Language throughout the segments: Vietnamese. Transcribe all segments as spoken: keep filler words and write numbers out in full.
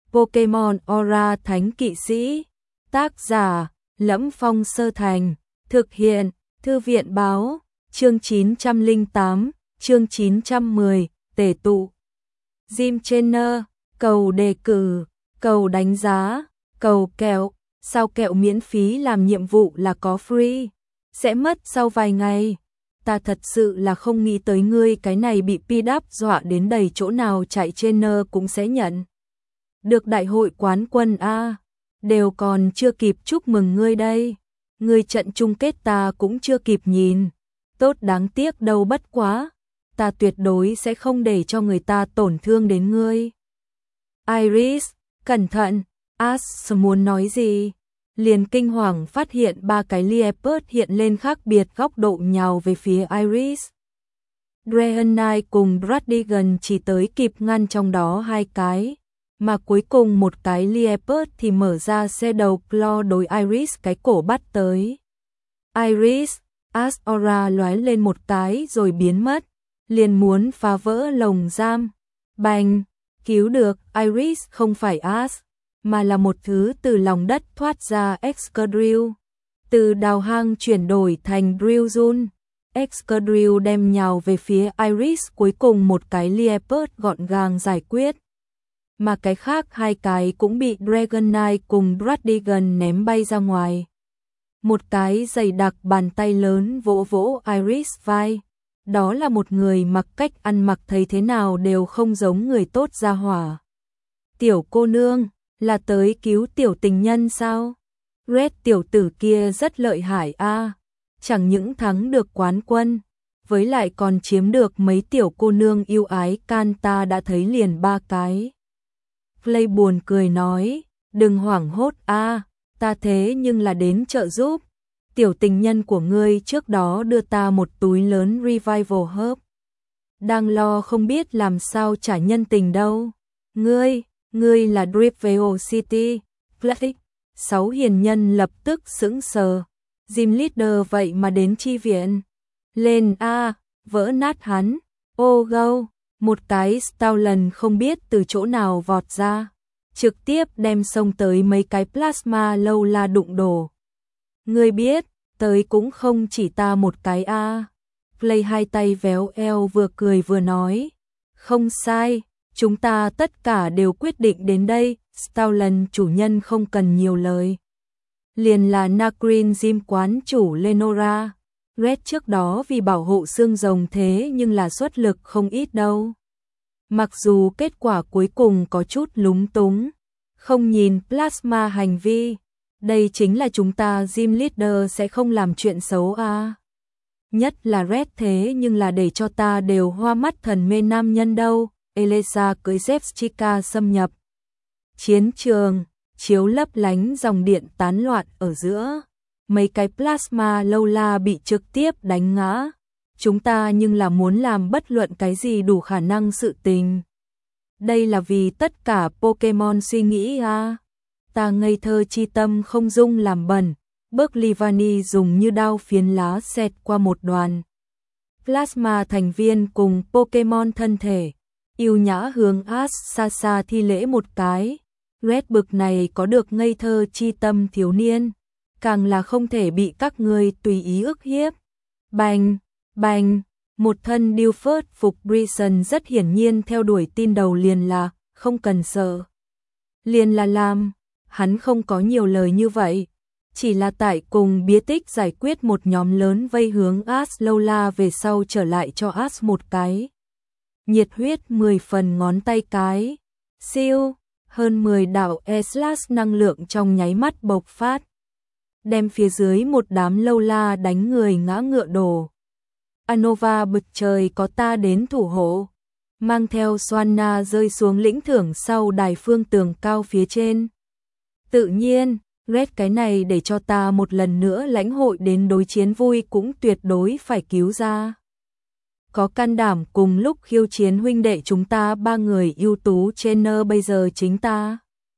Pokemon Aura Thánh Kỵ Sĩ. Tác giả: Lẫm Phong Sơ Thành. Thực hiện: Thư viện báo. Chương chín trăm lẻ tám, chương chín trăm mười, tề tụ. Gym Trainer, cầu đề cử, cầu đánh giá, cầu kẹo. Sao kẹo miễn phí làm nhiệm vụ là có free, sẽ mất sau vài ngày. Ta thật sự là không nghĩ tới ngươi cái này bị pi đáp dọa đến đầy chỗ nào chạy trainer cũng sẽ nhận được đại hội quán quân a. Đều còn chưa kịp chúc mừng ngươi đây. Ngươi trận chung kết ta cũng chưa kịp nhìn. Tốt đáng tiếc đâu, bất quá. Ta tuyệt đối sẽ không để cho người ta tổn thương đến ngươi. Iris, cẩn thận. Ash muốn nói gì? Liền kinh hoàng phát hiện ba cái Liepard hiện lên khác biệt góc độ nhào về phía Iris. Dragonite cùng Dradigan chỉ tới kịp ngăn trong đó hai cái, mà cuối cùng một cái Liepard thì mở ra xe đầu Claw đối Iris cái cổ bắt tới. Iris, Ash Aura lóe lên một cái rồi biến mất, liền muốn phá vỡ lồng giam. Bành, cứu được. Iris không phải Ash, mà là một thứ từ lòng đất thoát ra. Excadrill, từ đào hang chuyển đổi thành Drillzone. Excadrill đem nhào về phía Iris, cuối cùng một cái Liepard gọn gàng giải quyết, mà cái khác hai cái cũng bị Dragonite cùng Dradigan ném bay ra ngoài. Một cái dày đặc bàn tay lớn vỗ vỗ Iris vai. Đó là một người mặc cách ăn mặc thấy thế nào đều không giống người tốt ra hỏa. Tiểu cô nương, là tới cứu tiểu tình nhân sao? Red tiểu tử kia rất lợi hại a, chẳng những thắng được quán quân, với lại còn chiếm được mấy tiểu cô nương yêu ái, can ta đã thấy liền ba cái. Flay buồn cười nói, đừng hoảng hốt a, ta thế nhưng là đến trợ giúp. Tiểu tình nhân của ngươi trước đó đưa ta một túi lớn Revival Herb, đang lo không biết làm sao trả nhân tình đâu. Ngươi, ngươi là Dripvale City, Flash. Sáu hiền nhân lập tức sững sờ. Gym Leader vậy mà đến chi viện. Lên a, vỡ nát hắn. Ô gâu, một cái Stoutland không biết từ chỗ nào vọt ra, trực tiếp đem xông tới mấy cái plasma lâu la đụng đổ. Ngươi biết, tới cũng không chỉ ta một cái a. Play hai tay véo eo vừa cười vừa nói, không sai, chúng ta tất cả đều quyết định đến đây. Stoutland chủ nhân không cần nhiều lời, liền là Nacrin Gym quán chủ Lenora. Red trước đó vì bảo hộ xương rồng thế nhưng là xuất lực không ít đâu. Mặc dù kết quả cuối cùng có chút lúng túng, không nhìn plasma hành vi, đây chính là chúng ta Gym Leader sẽ không làm chuyện xấu à. Nhất là Red thế nhưng là để cho ta đều hoa mắt thần mê nam nhân đâu. Elesa cưới Zepchika xâm nhập chiến trường, chiếu lấp lánh dòng điện tán loạn ở giữa. Mấy cái plasma lâu la bị trực tiếp đánh ngã. Chúng ta nhưng là muốn làm bất luận cái gì đủ khả năng sự tình. Đây là vì tất cả Pokemon suy nghĩ à. Ta ngây thơ chi tâm không dung làm bẩn. Bước Livani dùng như đao phiến lá xẹt qua một đoàn plasma thành viên cùng Pokemon thân thể, yêu nhã hướng Ash xa xa thi lễ một cái. Red bực này có được ngây thơ chi tâm thiếu niên, càng là không thể bị các ngươi tùy ý ức hiếp. Bành, bành, một thân Dilfert phục Brison rất hiển nhiên theo đuổi tin đầu liền là, không cần sợ. Liền là làm, hắn không có nhiều lời như vậy, chỉ là tại cùng bía tích giải quyết một nhóm lớn vây hướng Ash lâu la về sau trở lại cho Ash một cái nhiệt huyết mười phần ngón tay cái. Siêu, hơn mười đạo E-slash năng lượng trong nháy mắt bộc phát, đem phía dưới một đám lâu la đánh người ngã ngựa đổ. Anova bực trời có ta đến thủ hộ, mang theo Swanna rơi xuống lĩnh thưởng sau đài phương tường cao phía trên. Tự nhiên, Red cái này để cho ta một lần nữa lãnh hội đến đối chiến vui cũng tuyệt đối phải cứu ra. Có can đảm cùng lúc khiêu chiến huynh đệ chúng ta ba người ưu tú trainer bây giờ chính ta.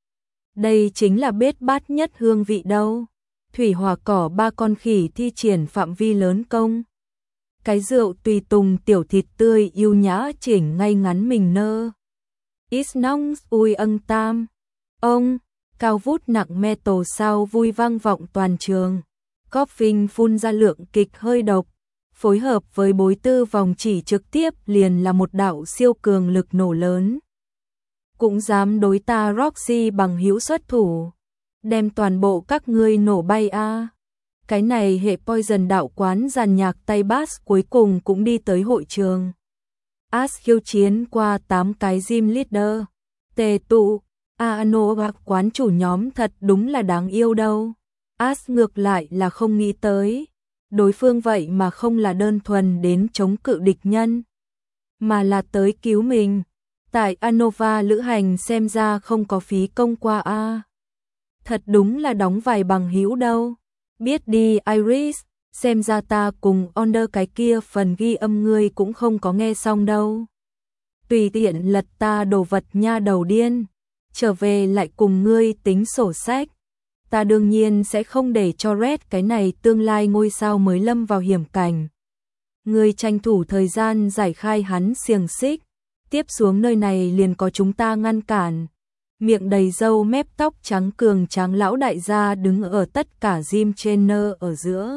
Đây chính là bết bát nhất hương vị đâu. Thủy hỏa cỏ ba con khỉ thi triển phạm vi lớn công. Cái rượu tùy tùng tiểu thịt tươi yêu nhã chỉnh ngay ngắn mình nơ. Ít nong ui âng tam. Ông, cao vút nặng metal sao vui vang vọng toàn trường. Coffin phun ra lượng kịch hơi độc, phối hợp với bối tư vòng chỉ trực tiếp liền là một đạo siêu cường lực nổ lớn. Cũng dám đối ta Roxy bằng hữu xuất thủ, đem toàn bộ các ngươi nổ bay a. À. Cái này hệ Poison đạo quán dàn nhạc tay bass cuối cùng cũng đi tới hội trường. Ash khiêu chiến qua tám cái gym leader. Tề tụ, Ano và quán chủ nhóm thật đúng là đáng yêu đâu. Ash ngược lại là không nghĩ tới. Đối phương vậy mà không là đơn thuần đến chống cự địch nhân, mà là tới cứu mình. Tại Anova lữ hành xem ra không có phí công qua a. À. Thật đúng là đóng vài bằng hữu đâu. Biết đi Iris, xem ra ta cùng Onder cái kia phần ghi âm ngươi cũng không có nghe xong đâu. Tùy tiện lật ta đồ vật nha đầu điên, trở về lại cùng ngươi tính sổ sách. Ta đương nhiên sẽ không để cho Red cái này tương lai ngôi sao mới lâm vào hiểm cảnh. Ngươi tranh thủ thời gian giải khai hắn xiềng xích, tiếp xuống nơi này liền có chúng ta ngăn cản. Miệng đầy râu mép tóc trắng cường tráng lão đại gia đứng ở tất cả gym trainer ở giữa.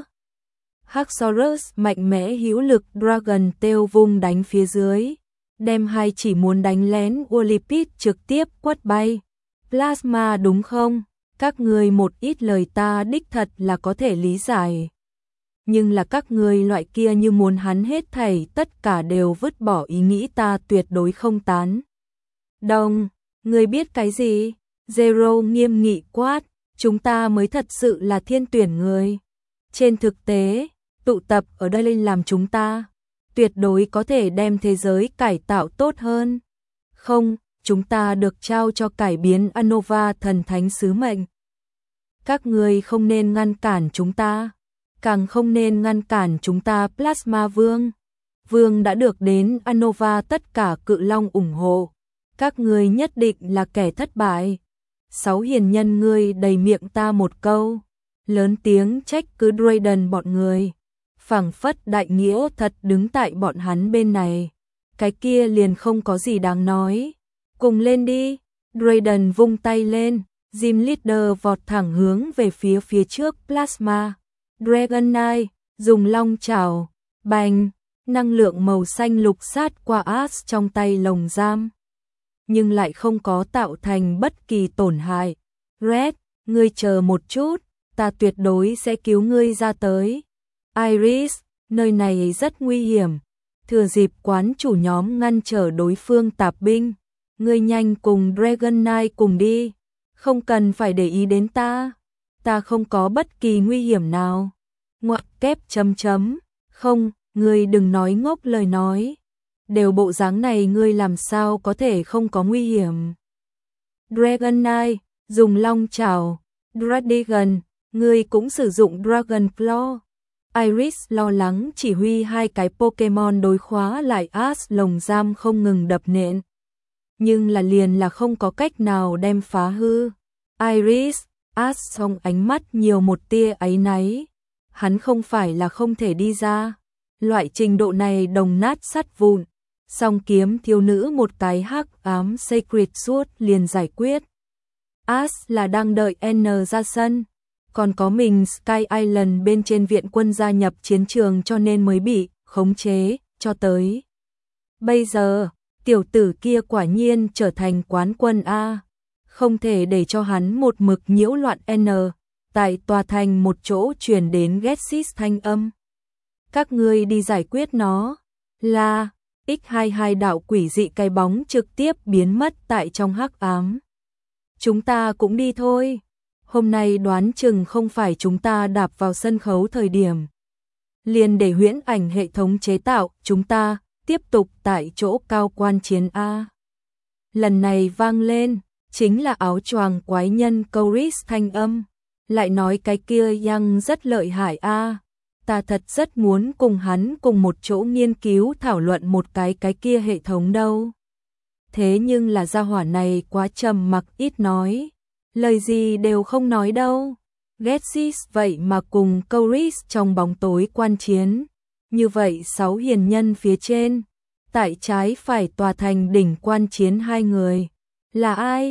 Haxorus mạnh mẽ hữu lực Dragon Tail vung đánh phía dưới, đem hai chỉ muốn đánh lén Olipid trực tiếp quất bay. Plasma đúng không? Các ngươi một ít lời ta đích thật là có thể lý giải. Nhưng là các ngươi loại kia như muốn hắn hết thảy tất cả đều vứt bỏ ý nghĩ ta tuyệt đối không tán. Đồng, ngươi biết cái gì? Zero nghiêm nghị quát, chúng ta mới thật sự là thiên tuyển người. Trên thực tế, tụ tập ở đây lên làm chúng ta, tuyệt đối có thể đem thế giới cải tạo tốt hơn. Không, chúng ta được trao cho cải biến Anova thần thánh sứ mệnh. Các ngươi không nên ngăn cản chúng ta, càng không nên ngăn cản chúng ta Plasma Vương. Vương đã được đến Anova tất cả cự long ủng hộ. Các ngươi nhất định là kẻ thất bại. Sáu hiền nhân ngươi đầy miệng ta một câu, lớn tiếng trách cứ Drayden bọn người. Phảng phất đại nghĩa thật đứng tại bọn hắn bên này. Cái kia liền không có gì đáng nói. Cùng lên đi. Drayden vung tay lên, Gym Leader vọt thẳng hướng về phía phía trước Plasma. Dragon Knight, dùng long chảo, bành, năng lượng màu xanh lục sát qua Ash trong tay lồng giam. Nhưng lại không có tạo thành bất kỳ tổn hại. Red, ngươi chờ một chút, ta tuyệt đối sẽ cứu ngươi ra tới. Iris, nơi này rất nguy hiểm. Thừa dịp quán chủ nhóm ngăn trở đối phương tạp binh, ngươi nhanh cùng Dragon Knight cùng đi. Không cần phải để ý đến ta. Ta không có bất kỳ nguy hiểm nào. Ngoặc kép chấm chấm. Không, ngươi đừng nói ngốc lời nói. Đều bộ dáng này ngươi làm sao có thể không có nguy hiểm. Dragon Knight, dùng long chảo. Dragon, ngươi cũng sử dụng Dragon Claw. Iris lo lắng chỉ huy hai cái Pokemon đối khóa lại Ash lồng giam không ngừng đập nện. Nhưng là liền là không có cách nào đem phá hư. Iris, Ash trong ánh mắt nhiều một tia áy náy. Hắn không phải là không thể đi ra. Loại trình độ này đồng nát sắt vụn. Song kiếm thiếu nữ một cái hắc ám Sacred Sword liền giải quyết. Ash là đang đợi N ra sân. Còn có mình Sky Island bên trên viện quân gia nhập chiến trường cho nên mới bị khống chế cho tới. Bây giờ, tiểu tử kia quả nhiên trở thành quán quân A. Không thể để cho hắn một mực nhiễu loạn N. Tại tòa thành một chỗ truyền đến Getsis thanh âm. Các ngươi đi giải quyết nó. Là, X hai mươi hai đạo quỷ dị cái bóng trực tiếp biến mất tại trong hắc ám. Chúng ta cũng đi thôi. Hôm nay đoán chừng không phải chúng ta đạp vào sân khấu thời điểm. Liền để huyễn ảnh hệ thống chế tạo, chúng ta tiếp tục tại chỗ cao quan chiến A. Lần này vang lên, chính là áo choàng quái nhân Coris thanh âm. Lại nói cái kia Yang rất lợi hại A. Ta thật rất muốn cùng hắn cùng một chỗ nghiên cứu thảo luận một cái cái kia hệ thống đâu. Thế nhưng là gia hỏa này quá trầm mặc ít nói. Lời gì đều không nói đâu. Getsis vậy mà cùng Coris trong bóng tối quan chiến. Như vậy sáu hiền nhân phía trên. Tại trái phải tòa thành đỉnh quan chiến hai người. Là ai?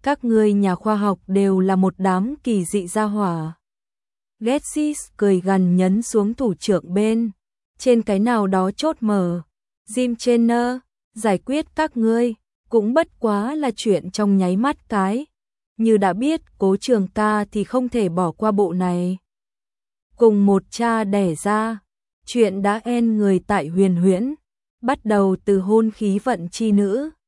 các ngươi nhà khoa học đều là một đám kỳ dị gia hỏa. Getsis cười gằn nhấn xuống thủ trưởng bên, trên cái nào đó chốt mở. Jim Trainer, giải quyết các ngươi, cũng bất quá là chuyện trong nháy mắt cái. Như đã biết Cố Trường ca thì không thể bỏ qua bộ này. Cùng một cha đẻ ra, chuyện đã en người tại Huyền Huyễn, bắt đầu từ hôn khí vận chi nữ,